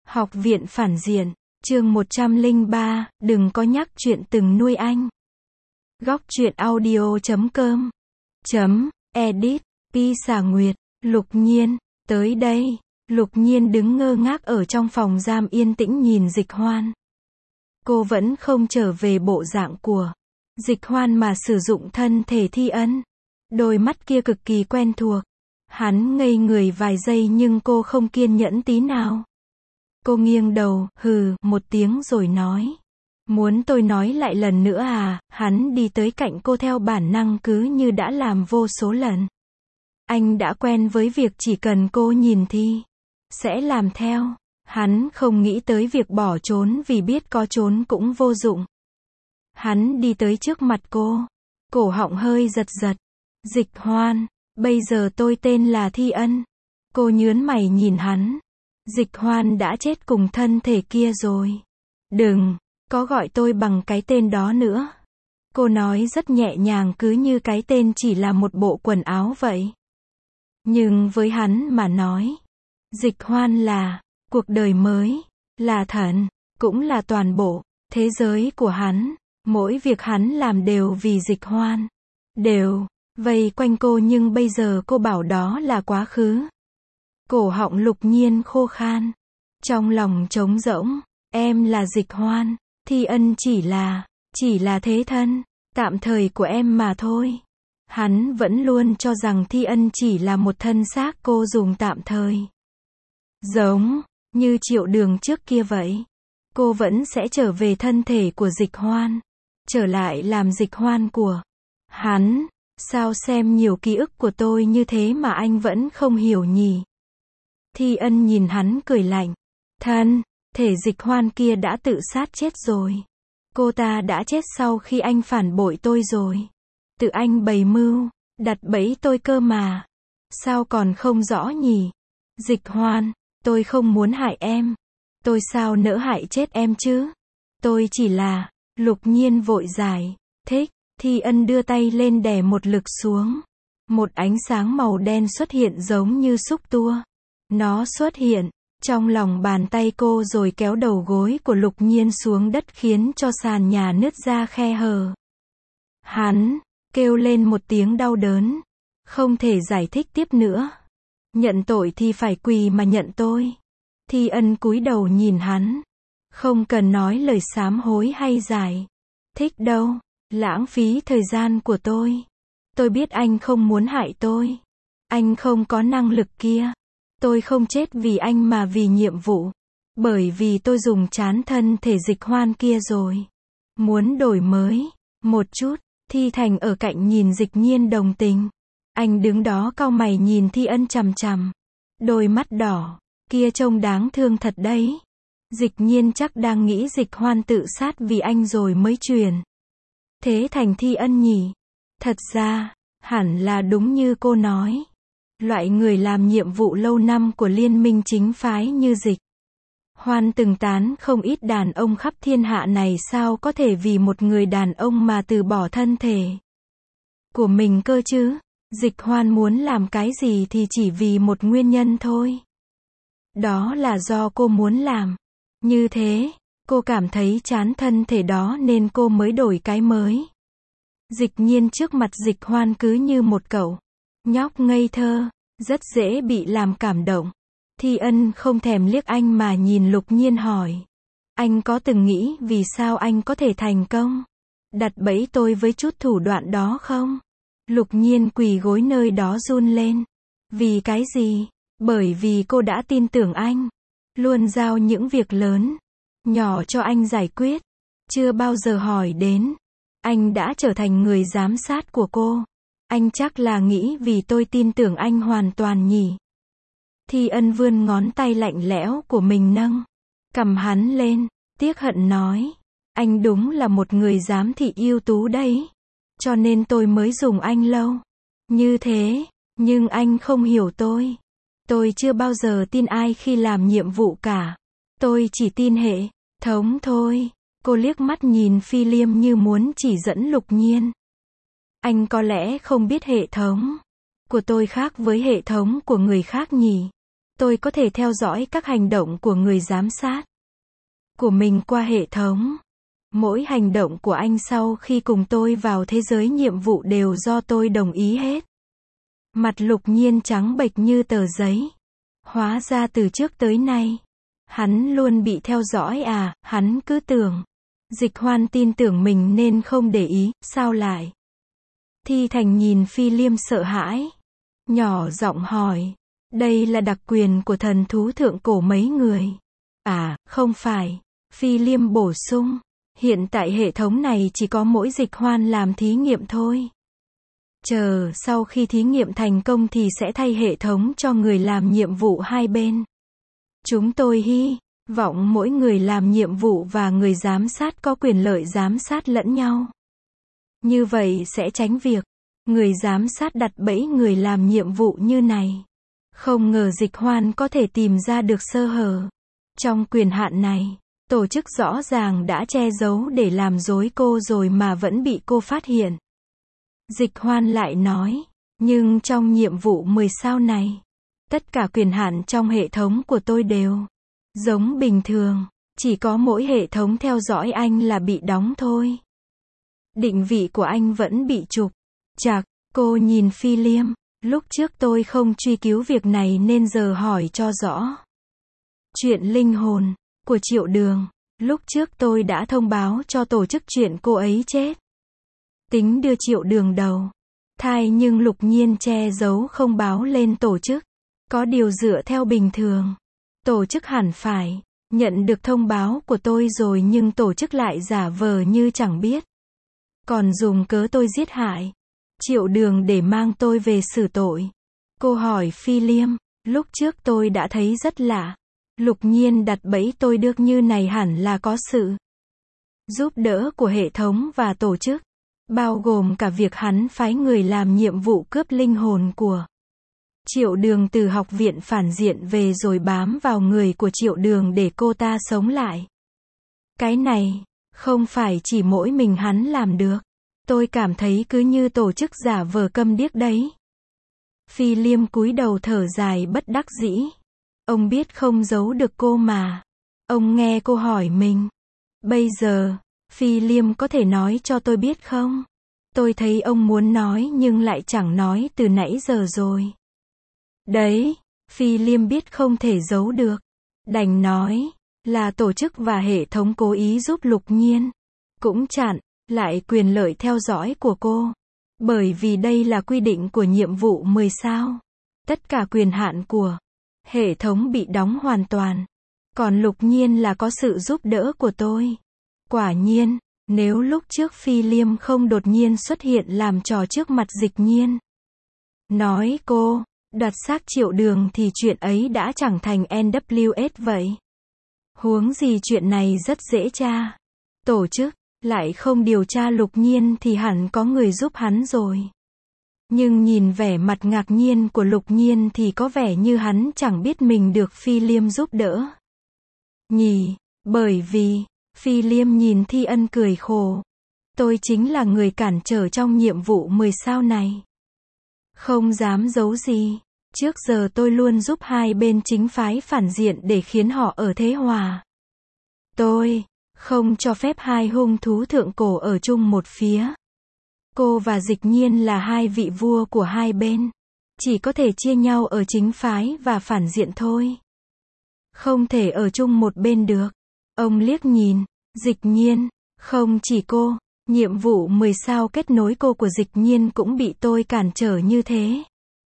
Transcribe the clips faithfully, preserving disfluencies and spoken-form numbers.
Học viện phản diện, chương một trăm lẻ ba, đừng có nhắc chuyện từng nuôi anh. Góc truyện audio chấm com chấm edit, Pi Xà Nguyệt, Lục Nhiên, tới đây. Lục Nhiên đứng ngơ ngác ở trong phòng giam yên tĩnh nhìn Dịch Hoan. Cô vẫn không trở về bộ dạng của Dịch Hoan mà sử dụng thân thể Thi Ân. Đôi mắt kia cực kỳ quen thuộc. Hắn ngây người vài giây nhưng cô không kiên nhẫn tí nào. Cô nghiêng đầu, hừ, một tiếng rồi nói. Muốn tôi nói lại lần nữa à? Hắn đi tới cạnh cô theo bản năng cứ như đã làm vô số lần. Anh đã quen với việc chỉ cần cô nhìn thì sẽ làm theo. Hắn không nghĩ tới việc bỏ trốn vì biết có trốn cũng vô dụng. Hắn đi tới trước mặt cô. Cổ họng hơi giật giật. Dịch Hoan, bây giờ tôi tên là Thi Ân. Cô nhướng mày nhìn hắn. Dịch Hoan đã chết cùng thân thể kia rồi. Đừng có gọi tôi bằng cái tên đó nữa. Cô nói rất nhẹ nhàng cứ như cái tên chỉ là một bộ quần áo vậy. Nhưng với hắn mà nói, Dịch Hoan là cuộc đời mới, là thần, cũng là toàn bộ thế giới của hắn. Mỗi việc hắn làm đều vì Dịch Hoan. Đều vây quanh cô nhưng bây giờ cô bảo đó là quá khứ. Cổ họng Lục Nhiên khô khan. Trong lòng trống rỗng. Em là Dịch Hoan. Thi Ân chỉ là, chỉ là thế thân tạm thời của em mà thôi. Hắn vẫn luôn cho rằng Thi Ân chỉ là một thân xác cô dùng tạm thời. Giống như Triệu Đường trước kia vậy. Cô vẫn sẽ trở về thân thể của Dịch Hoan. Trở lại làm Dịch Hoan của hắn. Sao xem nhiều ký ức của tôi như thế mà anh vẫn không hiểu nhỉ? Thi Ân nhìn hắn cười lạnh. Thân thể Dịch Hoan kia đã tự sát chết rồi. Cô ta đã chết sau khi anh phản bội tôi rồi. Tự anh bày mưu, đặt bẫy tôi cơ mà. Sao còn không rõ nhỉ? Dịch Hoan, tôi không muốn hại em. Tôi sao nỡ hại chết em chứ? Tôi chỉ là, Lục Nhiên vội giải thích. Thi Ân đưa tay lên đè một lực xuống. Một ánh sáng màu đen xuất hiện giống như xúc tua. Nó xuất hiện trong lòng bàn tay cô rồi kéo đầu gối của Lục Nhiên xuống đất khiến cho sàn nhà nứt ra khe hở. Hắn kêu lên một tiếng đau đớn. Không thể giải thích tiếp nữa. Nhận tội thì phải quỳ mà nhận tôi. Thi Ân cúi đầu nhìn hắn. Không cần nói lời sám hối hay giải thích đâu. Lãng phí thời gian của tôi. Tôi biết anh không muốn hại tôi. Anh không có năng lực kia. Tôi không chết vì anh mà vì nhiệm vụ. Bởi vì tôi dùng chán thân thể Dịch Hoan kia rồi. Muốn đổi mới một chút. Thi Thành ở cạnh nhìn Dịch Nhiên đồng tình. Anh đứng đó cau mày nhìn Thi Ân chằm chằm. Đôi mắt đỏ kia trông đáng thương thật đấy. Dịch Nhiên chắc đang nghĩ Dịch Hoan tự sát vì anh rồi mới truyền thế thành Thi Ân nhỉ? Thật ra, hẳn là đúng như cô nói. Loại người làm nhiệm vụ lâu năm của liên minh chính phái như Dịch Hoan từng tán không ít đàn ông khắp thiên hạ này sao có thể vì một người đàn ông mà từ bỏ thân thể của mình cơ chứ? Dịch Hoan muốn làm cái gì thì chỉ vì một nguyên nhân thôi. Đó là do cô muốn làm như thế. Cô cảm thấy chán thân thể đó nên cô mới đổi cái mới. Dịch Nhiên trước mặt Dịch Hoan cứ như một cậu nhóc ngây thơ, rất dễ bị làm cảm động. Thi Ân không thèm liếc anh mà nhìn Lục Nhiên hỏi. Anh có từng nghĩ vì sao anh có thể thành công đặt bẫy tôi với chút thủ đoạn đó không? Lục Nhiên quỳ gối nơi đó run lên. Vì cái gì? Bởi vì cô đã tin tưởng anh. Luôn giao những việc lớn nhỏ cho anh giải quyết. Chưa bao giờ hỏi đến. Anh đã trở thành người giám sát của cô. Anh chắc là nghĩ vì tôi tin tưởng anh hoàn toàn nhỉ? Thi Ân vươn ngón tay lạnh lẽo của mình nâng cầm hắn lên. Tiếc hận nói. Anh đúng là một người giám thị ưu tú đấy. Cho nên tôi mới dùng anh lâu như thế. Nhưng anh không hiểu tôi. Tôi chưa bao giờ tin ai khi làm nhiệm vụ cả. Tôi chỉ tin hệ thống thôi. Cô liếc mắt nhìn Phi Liêm như muốn chỉ dẫn Lục Nhiên. Anh có lẽ không biết hệ thống của tôi khác với hệ thống của người khác nhỉ? Tôi có thể theo dõi các hành động của người giám sát của mình qua hệ thống. Mỗi hành động của anh sau khi cùng tôi vào thế giới nhiệm vụ đều do tôi đồng ý hết. Mặt Lục Nhiên trắng bệch như tờ giấy. Hóa ra từ trước tới nay, hắn luôn bị theo dõi à, hắn cứ tưởng. Dịch Hoan tin tưởng mình nên không để ý, sao lại? Thi Thành nhìn Phi Liêm sợ hãi. Nhỏ giọng hỏi, đây là đặc quyền của thần thú thượng cổ mấy người. À, không phải. Phi Liêm bổ sung, hiện tại hệ thống này chỉ có mỗi Dịch Hoan làm thí nghiệm thôi. Chờ sau khi thí nghiệm thành công thì sẽ thay hệ thống cho người làm nhiệm vụ hai bên. Chúng tôi hy vọng mỗi người làm nhiệm vụ và người giám sát có quyền lợi giám sát lẫn nhau. Như vậy sẽ tránh việc người giám sát đặt bẫy người làm nhiệm vụ như này. Không ngờ Dịch Hoan có thể tìm ra được sơ hở. Trong quyền hạn này, tổ chức rõ ràng đã che giấu để làm dối cô rồi mà vẫn bị cô phát hiện. Dịch Hoan lại nói, nhưng trong nhiệm vụ mười sao này, tất cả quyền hạn trong hệ thống của tôi đều giống bình thường, chỉ có mỗi hệ thống theo dõi anh là bị đóng thôi. Định vị của anh vẫn bị trục trặc. Cô nhìn Phi Liêm, lúc trước tôi không truy cứu việc này nên giờ hỏi cho rõ. Chuyện linh hồn của Triệu Đường, lúc trước tôi đã thông báo cho tổ chức chuyện cô ấy chết. Tính đưa Triệu Đường đầu thai nhưng Lục Nhiên che giấu không báo lên tổ chức. Có điều dựa theo bình thường, tổ chức hẳn phải nhận được thông báo của tôi rồi nhưng tổ chức lại giả vờ như chẳng biết. Còn dùng cớ tôi giết hại Triệu Đường để mang tôi về xử tội. Cô hỏi Phi Liêm, lúc trước tôi đã thấy rất lạ. Lục Nhiên đặt bẫy tôi được như này hẳn là có sự giúp đỡ của hệ thống và tổ chức. Bao gồm cả việc hắn phái người làm nhiệm vụ cướp linh hồn của Triệu Đường từ học viện phản diện về rồi bám vào người của Triệu Đường để cô ta sống lại. Cái này, không phải chỉ mỗi mình hắn làm được. Tôi cảm thấy cứ như tổ chức giả vờ câm điếc đấy. Phi Liêm cúi đầu thở dài bất đắc dĩ. Ông biết không giấu được cô mà. Ông nghe cô hỏi mình. Bây giờ, Phi Liêm có thể nói cho tôi biết không? Tôi thấy ông muốn nói nhưng lại chẳng nói từ nãy giờ rồi. Đấy, Phi Liêm biết không thể giấu được. Đành nói, là tổ chức và hệ thống cố ý giúp Lục Nhiên. Cũng chặn lại quyền lợi theo dõi của cô. Bởi vì đây là quy định của nhiệm vụ mười sao. Tất cả quyền hạn của hệ thống bị đóng hoàn toàn. Còn Lục Nhiên là có sự giúp đỡ của tôi. Quả nhiên, nếu lúc trước Phi Liêm không đột nhiên xuất hiện làm trò trước mặt Dịch Nhiên. Nói cô, đoạt xác Triệu Đường thì chuyện ấy đã chẳng thành en vê ét vậy. Huống gì chuyện này rất dễ tra. Tổ chức lại không điều tra Lục Nhiên thì hẳn có người giúp hắn rồi. Nhưng nhìn vẻ mặt ngạc nhiên của Lục Nhiên thì có vẻ như hắn chẳng biết mình được Phi Liêm giúp đỡ. Nhỉ, bởi vì, Phi Liêm nhìn Thi Ân cười khổ. Tôi chính là người cản trở trong nhiệm vụ mười sao này. Không dám giấu gì. Trước giờ tôi luôn giúp hai bên chính phái phản diện để khiến họ ở thế hòa. Tôi không cho phép hai hung thú thượng cổ ở chung một phía. Cô và Dịch Nhiên là hai vị vua của hai bên. Chỉ có thể chia nhau ở chính phái và phản diện thôi. Không thể ở chung một bên được. Ông liếc nhìn Dịch Nhiên. Không chỉ cô, nhiệm vụ mười sao kết nối cô của Dịch Nhiên cũng bị tôi cản trở như thế.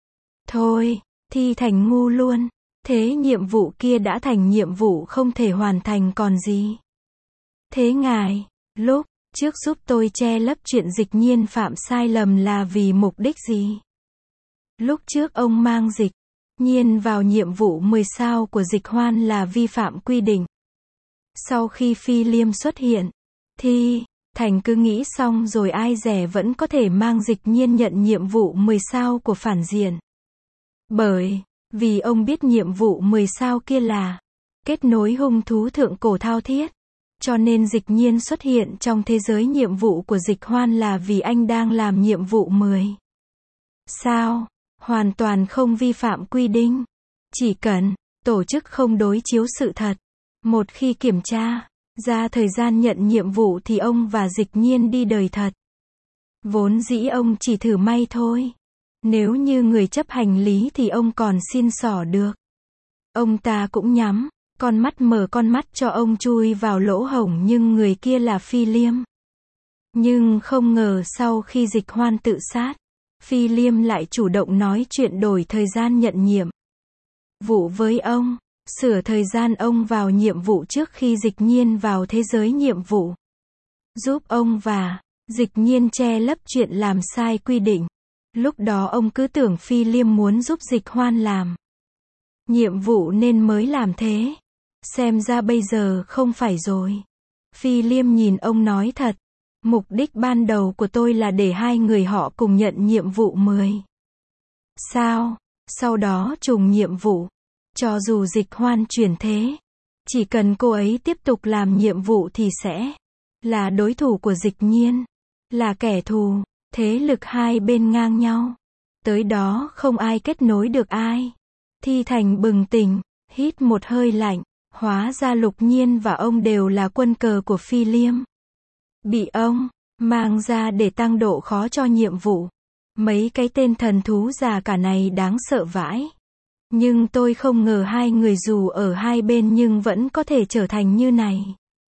Thôi, Thi Thành ngu luôn. Thế nhiệm vụ kia đã thành nhiệm vụ không thể hoàn thành còn gì. Thế ngài, lúc trước giúp tôi che lấp chuyện Dịch Nhiên phạm sai lầm là vì mục đích gì? Lúc trước ông mang Dịch Nhiên vào nhiệm vụ mười sao của Dịch Hoan là vi phạm quy định. Sau khi Phi Liêm xuất hiện, Thi Thành cứ nghĩ xong rồi ai dè vẫn có thể mang Dịch Nhiên nhận nhiệm vụ mười sao của phản diện. Bởi vì ông biết nhiệm vụ mười sao kia là kết nối hung thú thượng cổ thao thiết. Cho nên Dịch Nhiên xuất hiện trong thế giới nhiệm vụ của Dịch Hoan là vì anh đang làm nhiệm vụ mười sao. Hoàn toàn không vi phạm quy định. Chỉ cần tổ chức không đối chiếu sự thật, một khi kiểm tra ra thời gian nhận nhiệm vụ thì ông và Dịch Nhiên đi đời thật. Vốn dĩ ông chỉ thử may thôi. Nếu như người chấp hành lý thì ông còn xin xỏ được. Ông ta cũng nhắm con mắt mở con mắt cho ông chui vào lỗ hổng, nhưng người kia là Phi Liêm. Nhưng không ngờ sau khi Dịch Hoan tự sát, Phi Liêm lại chủ động nói chuyện đổi thời gian nhận nhiệm vụ với ông, sửa thời gian ông vào nhiệm vụ trước khi Dịch Nhiên vào thế giới nhiệm vụ, giúp ông và Dịch Nhiên che lấp chuyện làm sai quy định. Lúc đó ông cứ tưởng Phi Liêm muốn giúp Dịch Hoan làm nhiệm vụ nên mới làm thế. Xem ra bây giờ không phải rồi. Phi Liêm nhìn ông nói thật. Mục đích ban đầu của tôi là để hai người họ cùng nhận nhiệm vụ mười sao. Sau đó trùng nhiệm vụ. Cho dù Dịch Hoan chuyển thế, chỉ cần cô ấy tiếp tục làm nhiệm vụ thì sẽ là đối thủ của Dịch Nhiên. Là kẻ thù. Thế lực hai bên ngang nhau. Tới đó không ai kết nối được ai. Thi Thành bừng tỉnh, hít một hơi lạnh. Hóa ra Lục Nhiên và ông đều là quân cờ của Phi Liêm. Bị ông mang ra để tăng độ khó cho nhiệm vụ. Mấy cái tên thần thú già cả này đáng sợ vãi. Nhưng tôi không ngờ hai người dù ở hai bên nhưng vẫn có thể trở thành như này.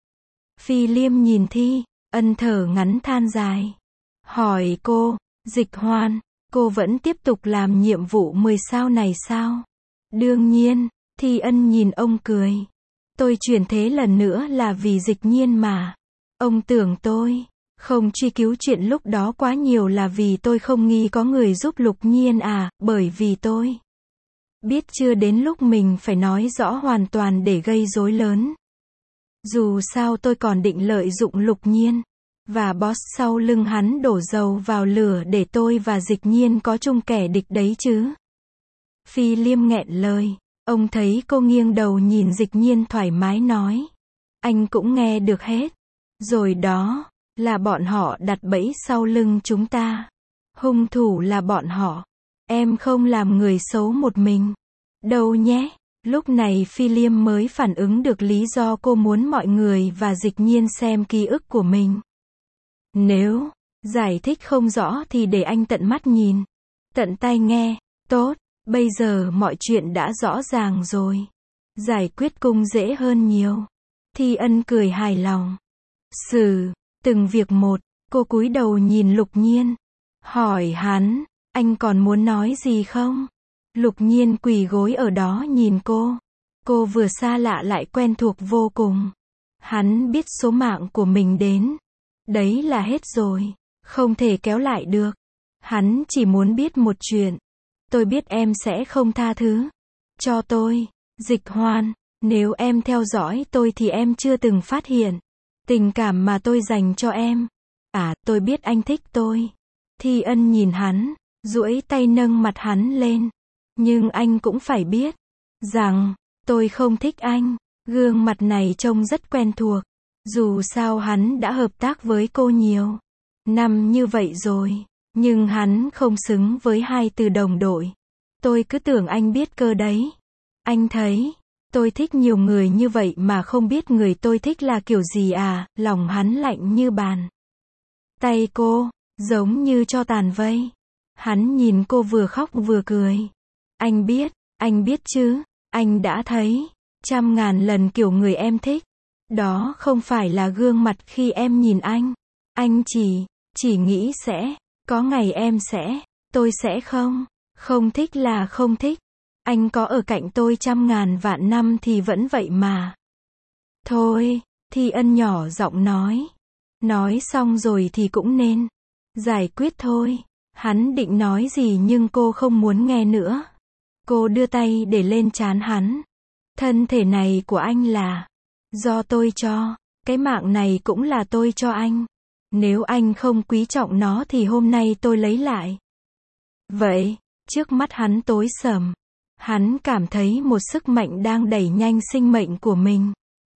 Phi Liêm nhìn Thi, ân thở ngắn than dài. Hỏi cô, Dịch Hoan, cô vẫn tiếp tục làm nhiệm vụ mười sao này sao? Đương nhiên, Thi Ân nhìn ông cười. Tôi chuyển thế lần nữa là vì Dịch Nhiên mà. Ông tưởng tôi không truy cứu chuyện lúc đó quá nhiều là vì tôi không nghi có người giúp Lục Nhiên à, bởi vì tôi biết chưa đến lúc mình phải nói rõ hoàn toàn để gây rối lớn. Dù sao tôi còn định lợi dụng Lục Nhiên và boss sau lưng hắn đổ dầu vào lửa để tôi và Dịch Nhiên có chung kẻ địch đấy chứ. Phi Liêm nghẹn lời. Ông thấy cô nghiêng đầu nhìn Dịch Nhiên thoải mái nói. Anh cũng nghe được hết. Rồi đó, là bọn họ đặt bẫy sau lưng chúng ta. Hung thủ là bọn họ. Em không làm người xấu một mình. Đâu nhé. Lúc này Phi Liêm mới phản ứng được lý do cô muốn mọi người và Dịch Nhiên xem ký ức của mình. Nếu giải thích không rõ thì để anh tận mắt nhìn, tận tai nghe. Tốt, bây giờ mọi chuyện đã rõ ràng rồi. Giải quyết cung dễ hơn nhiều. Thi Ân cười hài lòng. Xử từng việc một, cô cúi đầu nhìn Lục Nhiên. Hỏi hắn, anh còn muốn nói gì không? Lục Nhiên quỳ gối ở đó nhìn cô. Cô vừa xa lạ lại quen thuộc vô cùng. Hắn biết số mạng của mình đến. Đấy là hết rồi. Không thể kéo lại được. Hắn chỉ muốn biết một chuyện. Tôi biết em sẽ không tha thứ cho tôi, Dịch Hoan. Nếu em theo dõi tôi thì em chưa từng phát hiện tình cảm mà tôi dành cho em. À, tôi biết anh thích tôi. Thi Ân nhìn hắn, duỗi tay nâng mặt hắn lên. Nhưng anh cũng phải biết rằng tôi không thích anh. Gương mặt này trông rất quen thuộc. Dù sao hắn đã hợp tác với cô nhiều năm như vậy rồi. Nhưng hắn không xứng với hai từ đồng đội. Tôi cứ tưởng anh biết cơ đấy. Anh thấy tôi thích nhiều người như vậy mà không biết người tôi thích là kiểu gì à. Lòng hắn lạnh như bàn tay cô, giống như cho tàn vây. Hắn nhìn cô vừa khóc vừa cười. Anh biết, anh biết chứ. Anh đã thấy trăm ngàn lần kiểu người em thích. Đó không phải là gương mặt khi em nhìn anh. Anh chỉ, chỉ nghĩ sẽ có ngày em sẽ, tôi sẽ không, không thích là không thích. Anh có ở cạnh tôi trăm ngàn vạn năm thì vẫn vậy mà. Thôi, Thi Ân nhỏ giọng nói. Nói xong rồi thì cũng nên giải quyết thôi. Hắn định nói gì nhưng cô không muốn nghe nữa. Cô đưa tay để lên trán hắn. Thân thể này của anh là do tôi cho. Cái mạng này cũng là tôi cho anh. Nếu anh không quý trọng nó thì hôm nay tôi lấy lại. Vậy, trước mắt hắn tối sầm. Hắn cảm thấy một sức mạnh đang đẩy nhanh sinh mệnh của mình.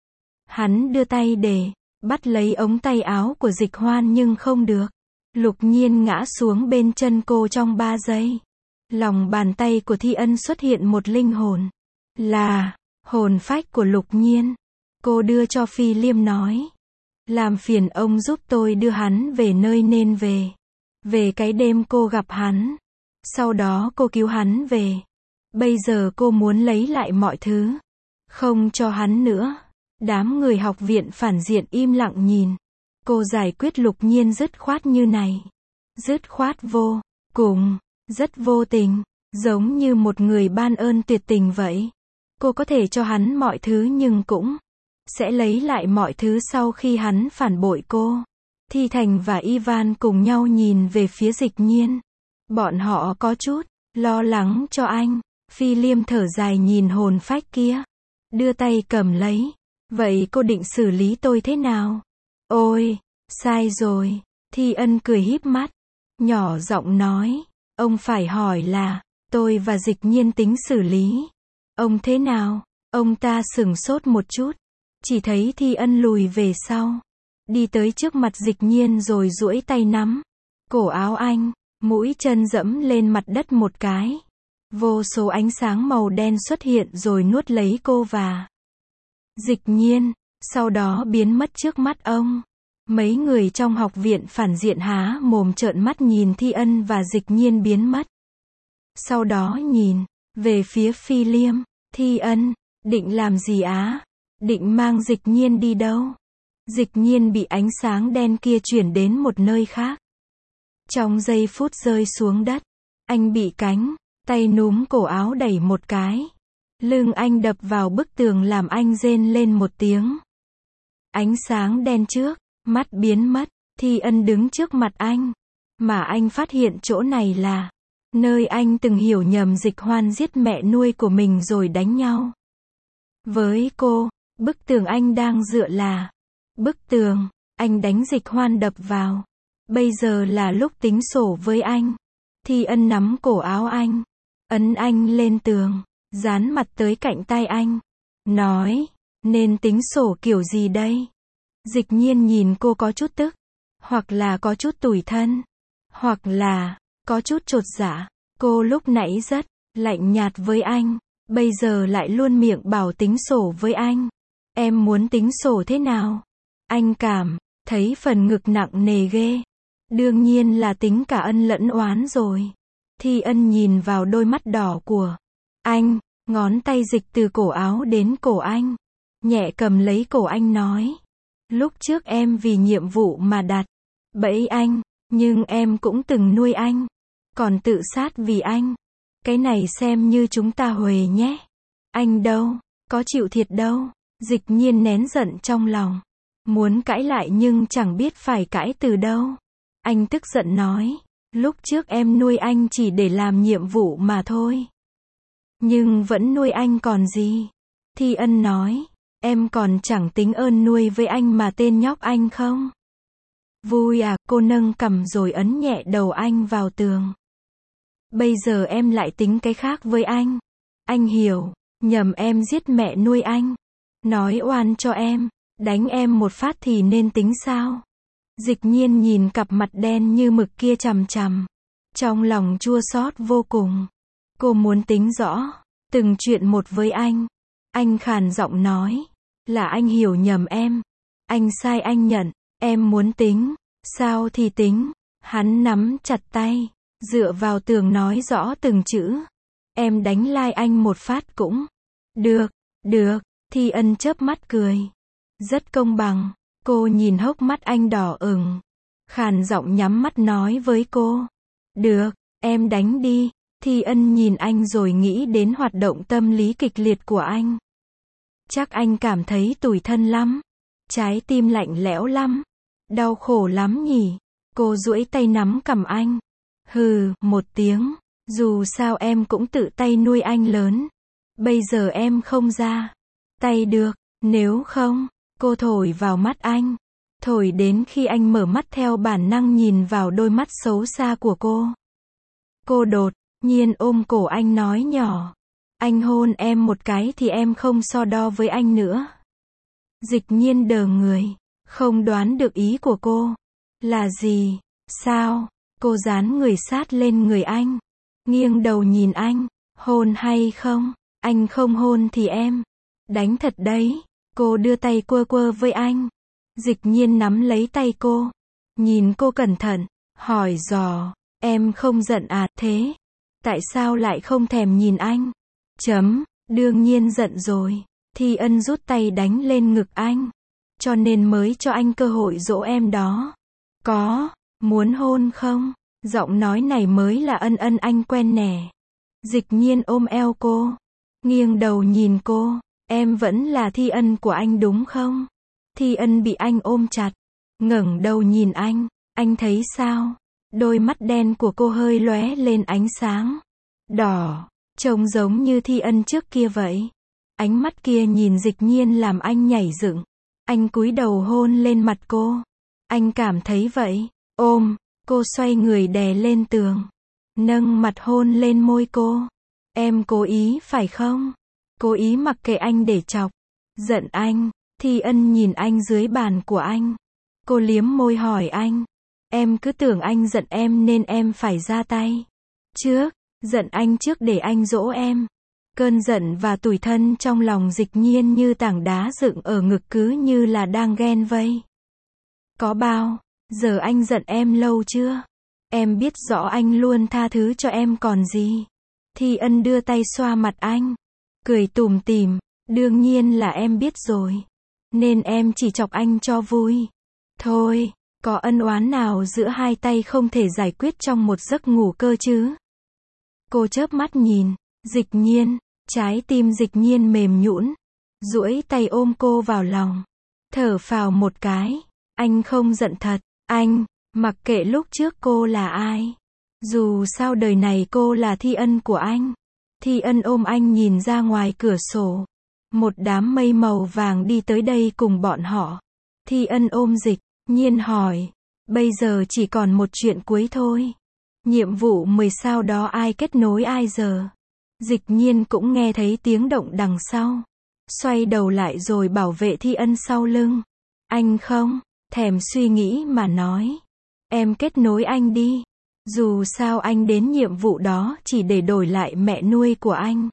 Hắn đưa tay để bắt lấy ống tay áo của Dịch Hoan nhưng không được. Lục Nhiên ngã xuống bên chân cô trong ba giây. Lòng bàn tay của Thi Ân xuất hiện một linh hồn. Là hồn phách của Lục Nhiên. Cô đưa cho Phi Liêm nói. Làm phiền ông giúp tôi đưa hắn về nơi nên về. Về cái đêm cô gặp hắn. Sau đó cô cứu hắn về. Bây giờ cô muốn lấy lại mọi thứ. Không cho hắn nữa. Đám người học viện phản diện im lặng nhìn. Cô giải quyết Lục Nhiên dứt khoát như này. Dứt khoát vô cùng, rất vô tình, giống như một người ban ơn tuyệt tình vậy. Cô có thể cho hắn mọi thứ nhưng cũng sẽ lấy lại mọi thứ sau khi hắn phản bội cô. Thi Thành và Ivan cùng nhau nhìn về phía Dịch Nhiên. Bọn họ có chút lo lắng cho anh. Phi Liêm thở dài nhìn hồn phách kia. Đưa tay cầm lấy. Vậy cô định xử lý tôi thế nào? Ôi, sai rồi. Thi Ân cười híp mắt. Nhỏ giọng nói. Ông phải hỏi là, tôi và Dịch Nhiên tính xử lý. Ông thế nào? Ông ta sửng sốt một chút. Chỉ thấy Thi Ân lùi về sau. Đi tới trước mặt Dịch Nhiên rồi duỗi tay nắm cổ áo anh. Mũi chân dẫm lên mặt đất một cái. Vô số ánh sáng màu đen xuất hiện rồi nuốt lấy cô và Dịch Nhiên. Sau đó biến mất trước mắt ông. Mấy người trong học viện phản diện há mồm trợn mắt nhìn Thi Ân và Dịch Nhiên biến mất. Sau đó nhìn về phía Phi Liêm. Thi Ân, định làm gì á? Định mang Dịch Nhiên đi đâu? Dịch Nhiên bị ánh sáng đen kia chuyển đến một nơi khác. Trong giây phút rơi xuống đất, anh bị cánh tay núm cổ áo đẩy một cái. Lưng anh đập vào bức tường làm anh rên lên một tiếng. Ánh sáng đen trước mắt biến mất. Thi Ân đứng trước mặt anh. Mà anh phát hiện chỗ này là nơi anh từng hiểu nhầm Dịch Hoan giết mẹ nuôi của mình rồi đánh nhau với cô. Bức tường anh đang dựa là bức tường anh đánh Dịch Hoan đập vào. Bây giờ là lúc tính sổ với anh. Thi Ân nắm cổ áo anh, ấn anh lên tường, dán mặt tới cạnh tai anh, nói, nên tính sổ kiểu gì đây? Dịch Nhiên nhìn cô có chút tức, hoặc là có chút tủi thân, hoặc là có chút chột dạ. Cô lúc nãy rất lạnh nhạt với anh, bây giờ lại luôn miệng bảo tính sổ với anh. Em muốn tính sổ thế nào? Anh cảm thấy phần ngực nặng nề ghê. Đương nhiên là tính cả ân lẫn oán rồi. Thi Ân nhìn vào đôi mắt đỏ của anh, ngón tay dịch từ cổ áo đến cổ anh, nhẹ cầm lấy cổ anh nói. Lúc trước em vì nhiệm vụ mà đặt bẫy anh, nhưng em cũng từng nuôi anh, còn tự sát vì anh. Cái này xem như chúng ta huề nhé. Anh đâu, có chịu thiệt đâu. Dịch Nhiên nén giận trong lòng, muốn cãi lại nhưng chẳng biết phải cãi từ đâu. Anh tức giận nói, lúc trước em nuôi anh chỉ để làm nhiệm vụ mà thôi. Nhưng vẫn nuôi anh còn gì? Thi Ân nói, em còn chẳng tính ơn nuôi với anh mà tên nhóc anh không? Vui à, cô nâng cằm rồi ấn nhẹ đầu anh vào tường. Bây giờ em lại tính cái khác với anh. Anh hiểu, nhầm em giết mẹ nuôi anh. Nói oan cho em, đánh em một phát thì nên tính sao? Dịch Nhiên nhìn cặp mặt đen như mực kia chằm chằm. Trong lòng chua xót vô cùng. Cô muốn tính rõ từng chuyện một với anh. Anh khàn giọng nói, là anh hiểu nhầm em. Anh sai anh nhận, em muốn tính, sao thì tính. Hắn nắm chặt tay, dựa vào tường nói rõ từng chữ. Em đánh lai anh một phát cũng được, được. Thi Ân chớp mắt cười. Rất công bằng. Cô nhìn hốc mắt anh đỏ ửng, khàn giọng nhắm mắt nói với cô. Được, em đánh đi. Thi Ân nhìn anh rồi nghĩ đến hoạt động tâm lý kịch liệt của anh. Chắc anh cảm thấy tủi thân lắm. Trái tim lạnh lẽo lắm. Đau khổ lắm nhỉ. Cô duỗi tay nắm cằm anh. Hừ, một tiếng. Dù sao em cũng tự tay nuôi anh lớn. Bây giờ em không ra tay được. Nếu không, cô thổi vào mắt anh. Thổi đến khi anh mở mắt theo bản năng nhìn vào đôi mắt xấu xa của cô. Cô đột nhiên ôm cổ anh nói nhỏ. Anh hôn em một cái thì em không so đo với anh nữa. Dịch Nhiên đờ người. Không đoán được ý của cô. Là gì? Sao? Cô dán người sát lên người anh. nghiêng đầu nhìn anh, hôn hay không? Anh không hôn thì em đánh thật đấy. Cô đưa tay quơ quơ với anh. Dịch nhiên nắm lấy tay cô, nhìn cô cẩn thận, hỏi dò, em không giận à? Thế tại sao lại không thèm nhìn anh? Chấm, đương nhiên giận rồi. Thi Ân rút tay đánh lên ngực anh, cho nên mới cho anh cơ hội dỗ em đó. Có muốn hôn không? Giọng nói này mới là Ân Ân anh quen nè. Dịch nhiên ôm eo cô, nghiêng đầu nhìn cô, em vẫn là Thi Ân của anh đúng không? Thi Ân bị anh ôm chặt, ngẩng đầu nhìn anh, anh thấy sao? Đôi mắt đen của cô hơi lóe lên ánh sáng đỏ, trông giống như Thi Ân trước kia vậy. Ánh mắt kia nhìn Dịch nhiên làm anh nhảy dựng. Anh cúi đầu hôn lên mặt cô. Anh cảm thấy vậy. Ôm, cô xoay người đè lên tường, nâng mặt hôn lên môi cô. Em cố ý phải không? Cố ý mặc kệ anh để chọc giận anh. Thi Ân nhìn anh dưới bàn của anh. Cô liếm môi hỏi anh. Em cứ tưởng anh giận em nên em phải ra tay trước, giận anh trước để anh dỗ em. Cơn giận và tủi thân trong lòng Dịch nhiên như tảng đá dựng ở ngực cứ như là đang ghen vây. Có bao giờ anh giận em lâu chưa? Em biết rõ anh luôn tha thứ cho em còn gì. Thi Ân đưa tay xoa mặt anh, cười tủm tỉm, đương nhiên là em biết rồi. Nên em chỉ chọc anh cho vui thôi, có ân oán nào giữa hai tay không thể giải quyết trong một giấc ngủ cơ chứ? Cô chớp mắt nhìn Dịch nhiên, trái tim Dịch nhiên mềm nhũn, duỗi tay ôm cô vào lòng, thở phào một cái. Anh không giận thật, anh mặc kệ lúc trước cô là ai, dù sao đời này cô là Thi Ân của anh. Thi Ân ôm anh nhìn ra ngoài cửa sổ, một đám mây màu vàng đi tới đây cùng bọn họ. Thi Ân ôm Dịch nhiên hỏi, bây giờ chỉ còn một chuyện cuối thôi, nhiệm vụ mười sao đó ai kết nối ai giờ? Dịch nhiên cũng nghe thấy tiếng động đằng sau, xoay đầu lại rồi bảo vệ Thi Ân sau lưng. Anh không thèm suy nghĩ mà nói, em kết nối anh đi, dù sao anh đến nhiệm vụ đó chỉ để đổi lại mẹ nuôi của anh.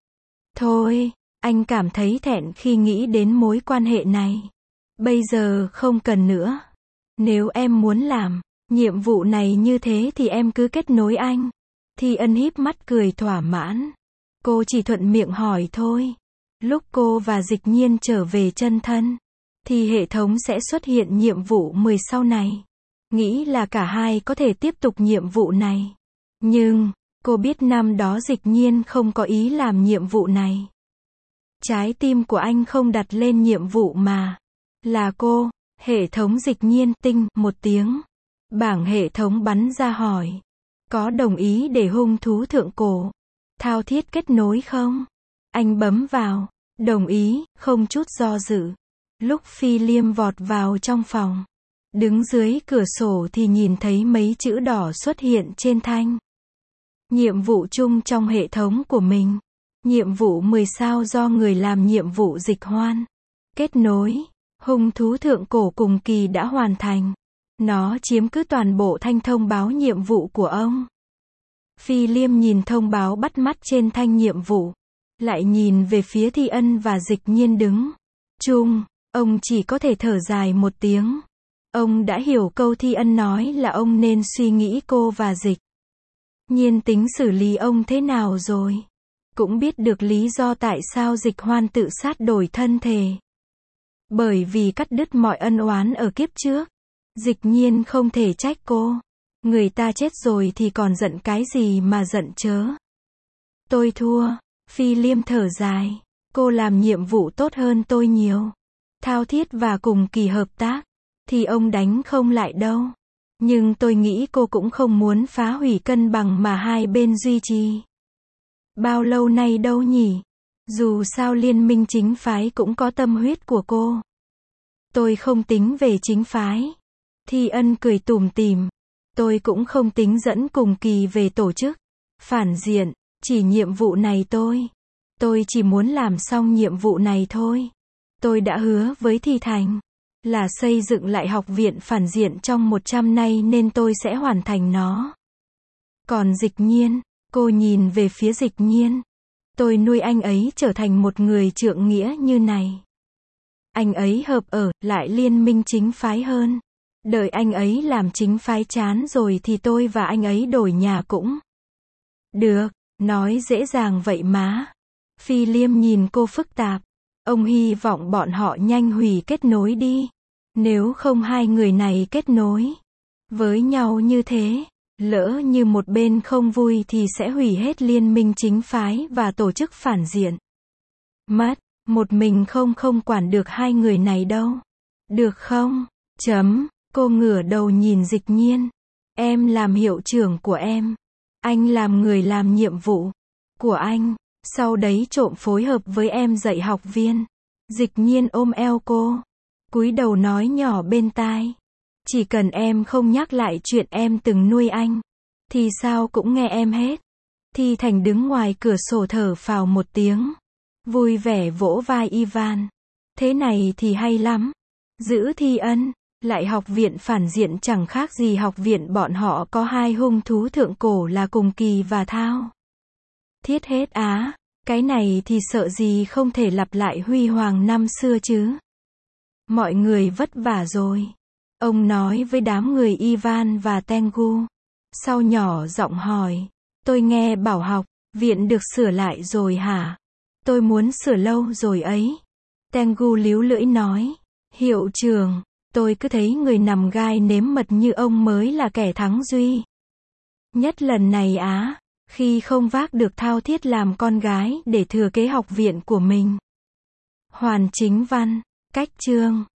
Thôi, anh cảm thấy thẹn khi nghĩ đến mối quan hệ này. Bây giờ không cần nữa. Nếu em muốn làm nhiệm vụ này như thế thì em cứ kết nối anh. Thi Ân híp mắt cười thỏa mãn. Cô chỉ thuận miệng hỏi thôi. Lúc cô và Dịch nhiên trở về chân thân, thì hệ thống sẽ xuất hiện nhiệm vụ mười sau này. Nghĩ là cả hai có thể tiếp tục nhiệm vụ này. Nhưng, cô biết năm đó Dịch nhiên không có ý làm nhiệm vụ này. Trái tim của anh không đặt lên nhiệm vụ mà là cô. Hệ thống Dịch nhiên tinh một tiếng. Bảng hệ thống bắn ra hỏi. Có đồng ý để hung thú thượng cổ thao thiết kết nối không? Anh bấm vào. Đồng ý, không chút do dự. Lúc Phi Liêm vọt vào trong phòng, đứng dưới cửa sổ thì nhìn thấy mấy chữ đỏ xuất hiện trên thanh. Nhiệm vụ chung trong hệ thống của mình. Nhiệm vụ mười sao do người làm nhiệm vụ Dịch hoan. Kết nối. Hung thú thượng cổ cùng kỳ đã hoàn thành. Nó chiếm cứ toàn bộ thanh thông báo nhiệm vụ của ông. Phi Liêm nhìn thông báo bắt mắt trên thanh nhiệm vụ. Lại nhìn về phía Thi Ân và Dịch nhiên đứng chung. Ông chỉ có thể thở dài một tiếng. Ông đã hiểu câu Thi Ân nói là ông nên suy nghĩ cô và Dịch nhiên tính xử lý ông thế nào rồi. Cũng biết được lý do tại sao Dịch hoan tự sát đổi thân thể. Bởi vì cắt đứt mọi ân oán ở kiếp trước. Dịch nhiên không thể trách cô. Người ta chết rồi thì còn giận cái gì mà giận chớ. Tôi thua. Phi Liêm thở dài. Cô làm nhiệm vụ tốt hơn tôi nhiều. Thao thiết và cùng kỳ hợp tác thì ông đánh không lại đâu. Nhưng tôi nghĩ cô cũng không muốn phá hủy cân bằng mà hai bên duy trì bao lâu nay đâu nhỉ. Dù sao liên minh chính phái cũng có tâm huyết của cô. Tôi không tính về chính phái. Thi Ân cười tủm tỉm. Tôi cũng không tính dẫn cùng kỳ về tổ chức phản diện. Chỉ nhiệm vụ này tôi. Tôi chỉ muốn làm xong nhiệm vụ này thôi. Tôi đã hứa với Thi Thành là xây dựng lại học viện phản diện trong một trăm nay nên tôi sẽ hoàn thành nó. Còn Dịch nhiên, Cô nhìn về phía Dịch Nhiên. Tôi nuôi anh ấy trở thành một người trượng nghĩa như này. Anh ấy hợp ở, lại liên minh chính phái hơn. Đợi anh ấy làm chính phái chán rồi thì tôi và anh ấy đổi nhà cũng được, nói dễ dàng vậy má. Phi Liêm nhìn cô phức tạp. Ông hy vọng bọn họ nhanh hủy kết nối đi. Nếu không hai người này kết nối với nhau như thế, lỡ như một bên không vui thì sẽ hủy hết liên minh chính phái và tổ chức phản diện. Mất, một mình không không quản được hai người này đâu. Được không? Chấm, cô ngửa đầu nhìn Dịch Nhiên. Em làm hiệu trưởng của em. Anh làm người làm nhiệm vụ của anh. Sau đấy trộm phối hợp với em dạy học viên. Dịch Nhiên ôm eo cô. Cúi đầu nói nhỏ bên tai. Chỉ cần em không nhắc lại chuyện em từng nuôi anh, thì sao cũng nghe em hết. Thi Thành đứng ngoài cửa sổ thở phào một tiếng. Vui vẻ vỗ vai Ivan. Thế này thì hay lắm. Giữ Thi Ân, lại học viện phản diện chẳng khác gì học viện bọn họ có hai hung thú thượng cổ là Cùng Kỳ và Thao Thiết hết á. Cái này thì sợ gì không thể lặp lại huy hoàng năm xưa chứ. Mọi người vất vả rồi. Ông nói với đám người Ivan và Tengu. Sau nhỏ giọng hỏi. Tôi nghe bảo học viện được sửa lại rồi hả? Tôi muốn sửa lâu rồi ấy. Tengu líu lưỡi nói. Hiệu trưởng, tôi cứ thấy người nằm gai nếm mật như ông mới là kẻ thắng duy nhất lần này á. Khi không vác được Thao Thiết làm con gái để thừa kế học viện của mình. Hoàn Chính Văn, cách chương